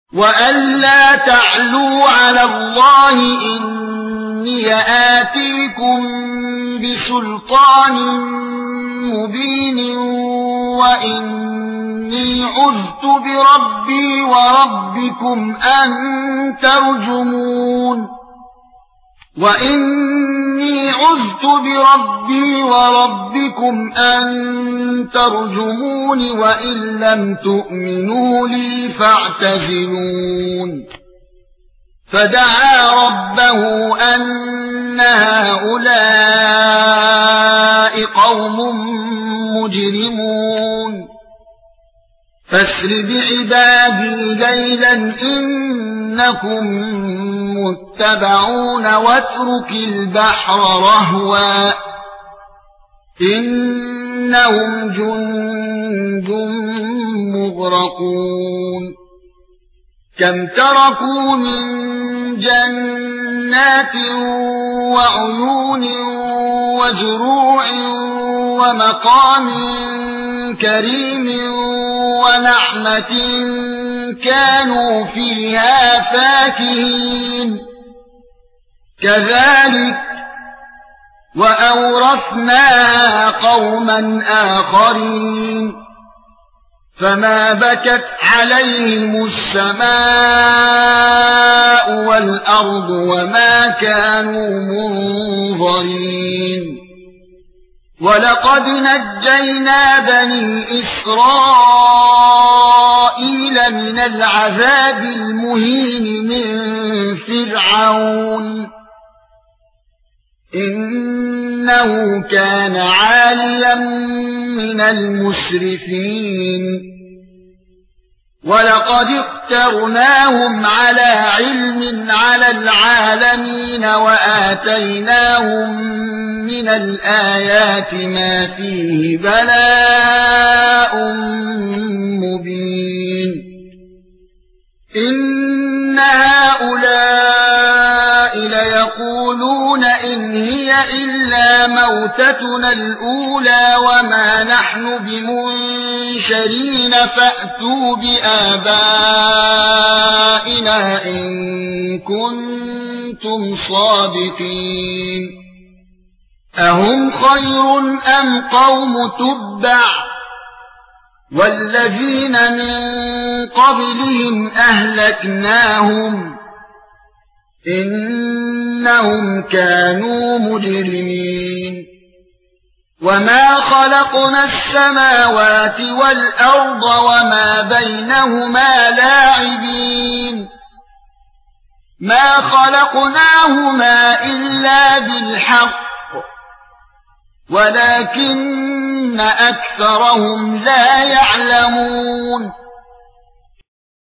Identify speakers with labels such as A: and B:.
A: وَأَلَّا تَعْلُوا عَلَى اللَّهِ إِنِّي آتِيكُم بِسُلْطَانٍ مُبِينٍ وَإِنِّي عُذْتُ بِرَبِّي وَرَبِّكُمْ أَن تَرْجُمُونِ وَإِنِّي عُذْتُ بِرَبِّي وَرَبِّكُمْ أَن تَرْجُمُونِ وَإِن لَّمْ تُؤْمِنُوا لِي فَاعْتَزِلُونِ فَدَعَا رَبَّهُ أَنَّ هَؤُلَاءِ قَوْمٌ مُجْرِمُونَ فَاسْرِ بِعِبَادِي لَيْلًا إِنَّكُمْ مُتَّبَعُونَ وَاتْرُكِ الْبَحْرَ رَهْوًا إِنَّهُمْ جُندٌ مُغْرَقُونَ كَمْ تَرَكُوا مِن جَنَّاتٍ وَعُيُونٍ وَزُرُوعٍ وَمَقَامٍ كَرِيمٍ وَنَعْمَةٍ كَانُوا فِيهَا فَاكِهِينَ كَذَلِكَ وَأَوْرَثْنَاهَا قَوْمًا آخَرِينَ فَمَا بَكَتْ عَلَيْهِمُ السَّمَاءُ وَالْأَرْضُ وَمَا كَانُوا مُنظَرِينَ وَلَقَدْ نَجَّيْنَا بَنِي إِسْرَائِيلَ مِنَ الْعَذَابِ الْمُهِينِ مِنْ فِرْعَوْنَ إِنَّهُ كَانَ عَالِيًا مِنَ الْمُسْرِفِينَ وَلَقَدِ اخْتَرْنَاهُمْ عَلَى عِلْمٍ عَلَى الْعَالَمِينَ وَآتَيْنَاهُمْ مِنَ الْآيَاتِ مَا فِيهِ بَلَاءٌ مُبِينٌ إِنَّ هَؤُلَاءِ لَيَقُولُونَ إِنْ هِيَ إِلَّا مَوْتَتُنَا الْأُولَى وَمَا نَحْنُ بِمُنشَرِينَ فَأْتُوا بِآبَائِنَا إِن كُنتُمْ صَادِقِينَ أَهُمْ خَيْرٌ أَمْ قَوْمُ تُبَّعٍ وَالَّذِينَ مِن قَبْلِهِمْ أَهْلَكْنَاهُمْ إِنَّهُمْ كَانُوا مُجْرِمِينَ وَمَا خَلَقْنَا السَّمَاوَاتِ وَالْأَرْضَ وَمَا بَيْنَهُمَا لَاعِبِينَ مَا خَلَقْنَاهُمَا إِلَّا بِالْحَقِّ وَلَكِنَّ أَكْثَرَهُمْ لَا يَعْلَمُونَ